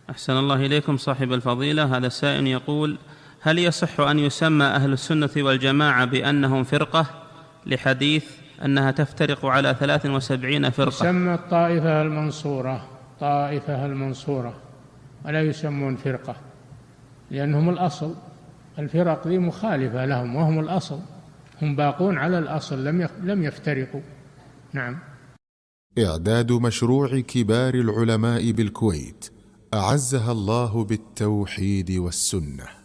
أحسن الله إليكم صاحب الفضيلة. هذا السائل يقول: هل يصح أن يسمى أهل السنة والجماعة بأنهم فرقة لحديث أنها تفترق على 73 فرقة؟ يسمى الطائفة المنصورة، طائفة المنصورة، ولا يسمون فرقة، لأنهم الأصل. الفرق ذي مخالفة لهم وهم الأصل، هم باقون على الأصل، لم يفترقوا. نعم. إعداد مشروع كبار العلماء بالكويت أعزها الله بالتوحيد والسنة.